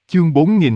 Chương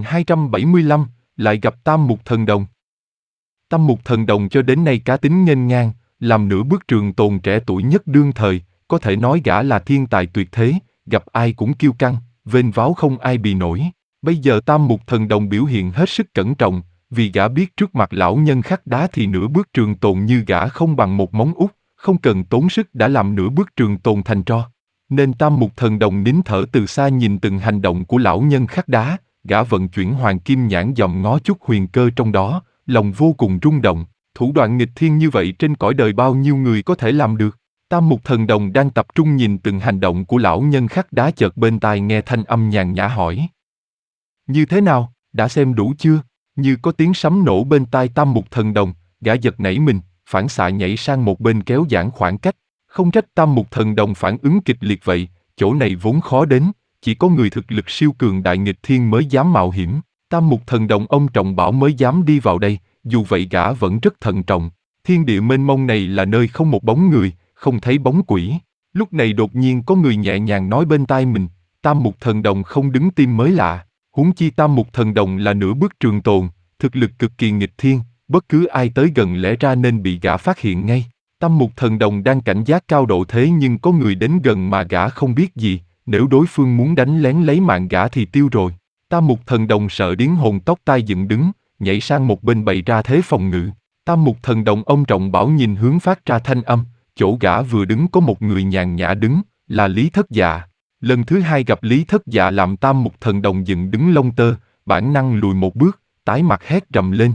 4275, lại gặp Tam Mục Thần Đồng. Tam Mục Thần Đồng cho đến nay cá tính nghênh ngang, làm nửa bước trường tồn trẻ tuổi nhất đương thời, có thể nói gã là thiên tài tuyệt thế, gặp ai cũng kiêu căng, vênh váo không ai bì nổi. Bây giờ Tam Mục Thần Đồng biểu hiện hết sức cẩn trọng, vì gã biết trước mặt lão nhân khắc đá thì nửa bước trường tồn như gã không bằng một móng út, không cần tốn sức đã làm nửa bước trường tồn thành tro. Nên Tam Mục Thần Đồng nín thở từ xa nhìn từng hành động của lão nhân khắc đá, gã vận chuyển hoàng kim nhãn dòm ngó chút huyền cơ trong đó, lòng vô cùng rung động, thủ đoạn nghịch thiên như vậy trên cõi đời bao nhiêu người có thể làm được. Tam Mục Thần Đồng đang tập trung nhìn từng hành động của lão nhân khắc đá, chợt bên tai nghe thanh âm nhàn nhã hỏi: Như thế nào, đã xem đủ chưa? Như có tiếng sấm nổ bên tai Tam Mục Thần Đồng, gã giật nảy mình, phản xạ nhảy sang một bên kéo giãn khoảng cách. Không trách Tam Mục Thần Đồng phản ứng kịch liệt vậy, chỗ này vốn khó đến, chỉ có người thực lực siêu cường đại nghịch thiên mới dám mạo hiểm. Tam Mục Thần Đồng ông trọng bảo mới dám đi vào đây, dù vậy gã vẫn rất thận trọng. Thiên địa mênh mông này là nơi không một bóng người, không thấy bóng quỷ. Lúc này đột nhiên có người nhẹ nhàng nói bên tai mình, Tam Mục Thần Đồng không đứng tim mới lạ. Huống chi Tam Mục Thần Đồng là nửa bước trường tồn, thực lực cực kỳ nghịch thiên, bất cứ ai tới gần lẽ ra nên bị gã phát hiện ngay. Tam Mục Thần Đồng đang cảnh giác cao độ thế nhưng có người đến gần mà gã không biết gì, nếu đối phương muốn đánh lén lấy mạng gã thì tiêu rồi. Tam Mục Thần Đồng sợ điếng hồn tóc tai dựng đứng, nhảy sang một bên bày ra thế phòng ngự. Tam Mục Thần Đồng ông trọng bảo nhìn hướng phát ra thanh âm, chỗ gã vừa đứng có một người nhàn nhã đứng, là Lý Thất Dạ. Lần thứ hai gặp Lý Thất Dạ làm Tam Mục Thần Đồng dựng đứng lông tơ, bản năng lùi một bước, tái mặt hét rầm lên: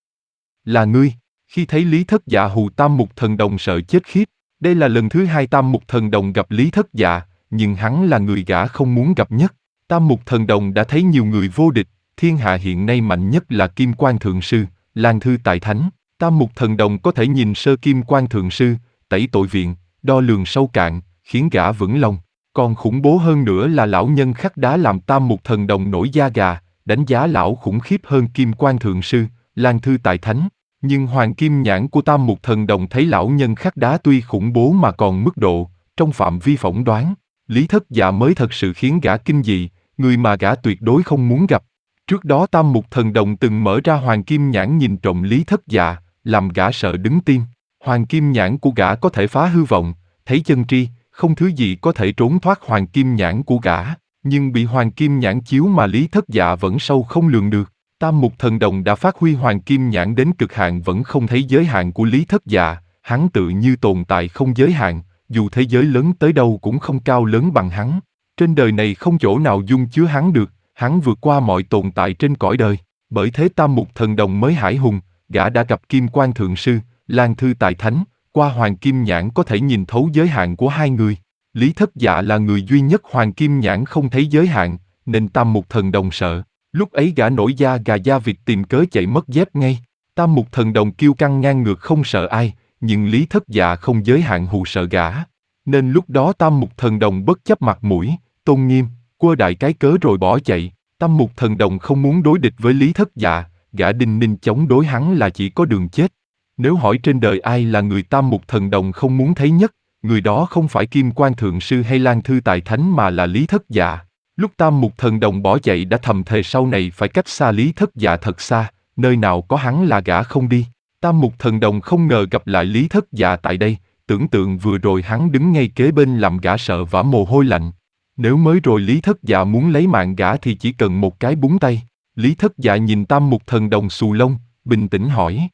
Là ngươi! Khi thấy Lý Thất Dạ hù Tam Mục Thần Đồng sợ chết khiếp. Đây là lần thứ hai Tam Mục Thần Đồng gặp Lý Thất Dạ, nhưng hắn là người gã không muốn gặp nhất. Tam Mục Thần Đồng đã thấy nhiều người vô địch, thiên hạ hiện nay mạnh nhất là Kim Quan Thượng Sư, Lan Thư Tài Thánh. Tam Mục Thần Đồng có thể nhìn sơ Kim Quan Thượng Sư, tẩy tội viện, đo lường sâu cạn, khiến gã vững lòng. Còn khủng bố hơn nữa là lão nhân khắc đá làm Tam Mục Thần Đồng nổi da gà, đánh giá lão khủng khiếp hơn Kim Quan Thượng Sư, Lan Thư Tài Thánh. Nhưng hoàng kim nhãn của Tam Mục Thần Đồng thấy lão nhân khắc đá tuy khủng bố mà còn mức độ, trong phạm vi phỏng đoán, Lý Thất Dạ mới thật sự khiến gã kinh dị, người mà gã tuyệt đối không muốn gặp. Trước đó Tam Mục Thần Đồng từng mở ra hoàng kim nhãn nhìn trộm Lý Thất Dạ, làm gã sợ đứng tim. Hoàng kim nhãn của gã có thể phá hư vọng, thấy chân tri, không thứ gì có thể trốn thoát hoàng kim nhãn của gã, nhưng bị hoàng kim nhãn chiếu mà Lý Thất Dạ vẫn sâu không lường được. Tam Mục Thần Đồng đã phát huy hoàng kim nhãn đến cực hạn vẫn không thấy giới hạn của Lý Thất Dạ, hắn tự như tồn tại không giới hạn, dù thế giới lớn tới đâu cũng không cao lớn bằng hắn. Trên đời này không chỗ nào dung chứa hắn được, hắn vượt qua mọi tồn tại trên cõi đời. Bởi thế Tam Mục Thần Đồng mới hải hùng, gã đã gặp Kim Quan Thượng Sư, Lan Thư Tài Thánh, qua hoàng kim nhãn có thể nhìn thấu giới hạn của hai người. Lý Thất Dạ là người duy nhất hoàng kim nhãn không thấy giới hạn, nên Tam Mục Thần Đồng sợ. Lúc ấy gã nổi da gà da vịt tìm cớ chạy mất dép ngay. Tam Mục Thần Đồng kiêu căng ngang ngược không sợ ai, nhưng Lý Thất Dạ không giới hạn hù sợ gã. Nên lúc đó Tam Mục Thần Đồng bất chấp mặt mũi, tôn nghiêm, quơ đại cái cớ rồi bỏ chạy. Tam Mục Thần Đồng không muốn đối địch với Lý Thất Dạ, gã đinh ninh chống đối hắn là chỉ có đường chết. Nếu hỏi trên đời ai là người Tam Mục Thần Đồng không muốn thấy nhất, người đó không phải Kim Quan Thượng Sư hay Lan Thư Tài Thánh mà là Lý Thất Dạ. Lúc Tam Mục Thần Đồng bỏ chạy đã thầm thề sau này phải cách xa Lý Thất Dạ thật xa, nơi nào có hắn là gã không đi. Tam Mục Thần Đồng không ngờ gặp lại Lý Thất Dạ tại đây, tưởng tượng vừa rồi hắn đứng ngay kế bên làm gã sợ vã mồ hôi lạnh. Nếu mới rồi Lý Thất Dạ muốn lấy mạng gã thì chỉ cần một cái búng tay. Lý Thất Dạ nhìn Tam Mục Thần Đồng xù lông, bình tĩnh hỏi: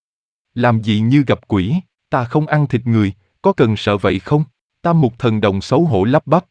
Làm gì như gặp quỷ, ta không ăn thịt người, có cần sợ vậy không? Tam Mục Thần Đồng xấu hổ lắp bắp: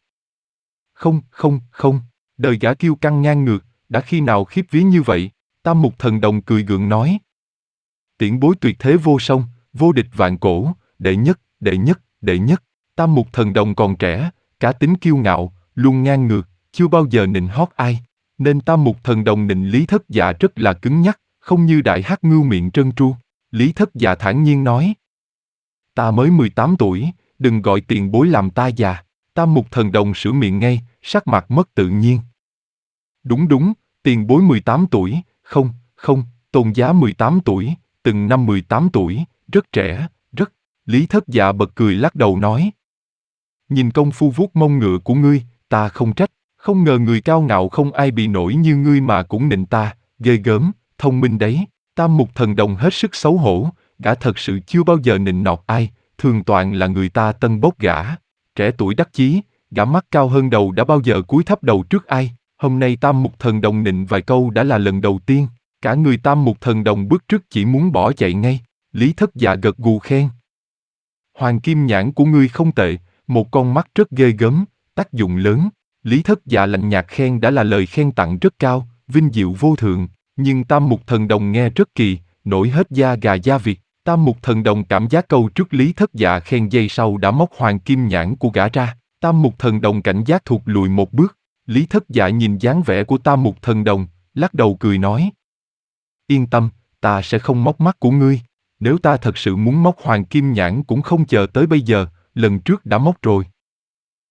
Không, đời gã kiêu căng ngang ngược, đã khi nào khiếp vía như vậy? Tam Mục Thần Đồng cười gượng nói: Tiễn bối tuyệt thế vô song, vô địch vạn cổ, đệ nhất. Tam Mục Thần Đồng còn trẻ, cá tính kiêu ngạo, luôn ngang ngược, chưa bao giờ nịnh hót ai. Nên Tam Mục Thần Đồng nịnh Lý Thất Dạ rất là cứng nhắc, không như đại hắc ngưu miệng trơn tru. Lý Thất Dạ thản nhiên nói: Ta mới 18 tuổi, đừng gọi tiền bối làm ta già. Tam Mục Thần Đồng sửa miệng ngay, sắc mặt mất tự nhiên. Đúng, tiền bối 18 tuổi, không, tôn giá 18 tuổi, từng năm 18 tuổi, rất trẻ, rất. Lý Thất Dạ bật cười lắc đầu nói: Nhìn công phu vuốt mông ngựa của ngươi, ta không trách, Không ngờ người cao ngạo không ai bị nổi như ngươi mà cũng nịnh ta, ghê gớm, thông minh đấy. Tam Mục Thần Đồng hết sức xấu hổ, gã thật sự chưa bao giờ nịnh nọt ai, thường toàn là người ta tân bốc gã. Trẻ tuổi đắc chí, gã mắt cao hơn đầu đã bao giờ cúi thấp đầu trước ai, hôm nay Tam Mục Thần Đồng nịnh vài câu đã là lần đầu tiên. Cả người Tam Mục Thần Đồng bức trước chỉ muốn bỏ chạy ngay. Lý Thất Dạ gật gù khen. Hoàng kim nhãn của ngươi không tệ, một con mắt rất ghê gớm, tác dụng lớn. Lý Thất Dạ lạnh nhạt khen đã là lời khen tặng rất cao, vinh diệu vô thượng, nhưng Tam Mục Thần Đồng nghe rất kỳ, nổi hết da gà da vịt. Tam Mục Thần Đồng cảm giác câu trước Lý Thất Dạ khen giây sau đã móc hoàng kim nhãn của gã ra. Tam Mục Thần Đồng cảnh giác thụt lùi một bước. Lý Thất Dạ nhìn dáng vẻ của Tam Mục Thần Đồng, lắc đầu cười nói. Yên tâm, ta sẽ không móc mắt của ngươi. Nếu ta thật sự muốn móc hoàng kim nhãn cũng không chờ tới bây giờ, lần trước đã móc rồi.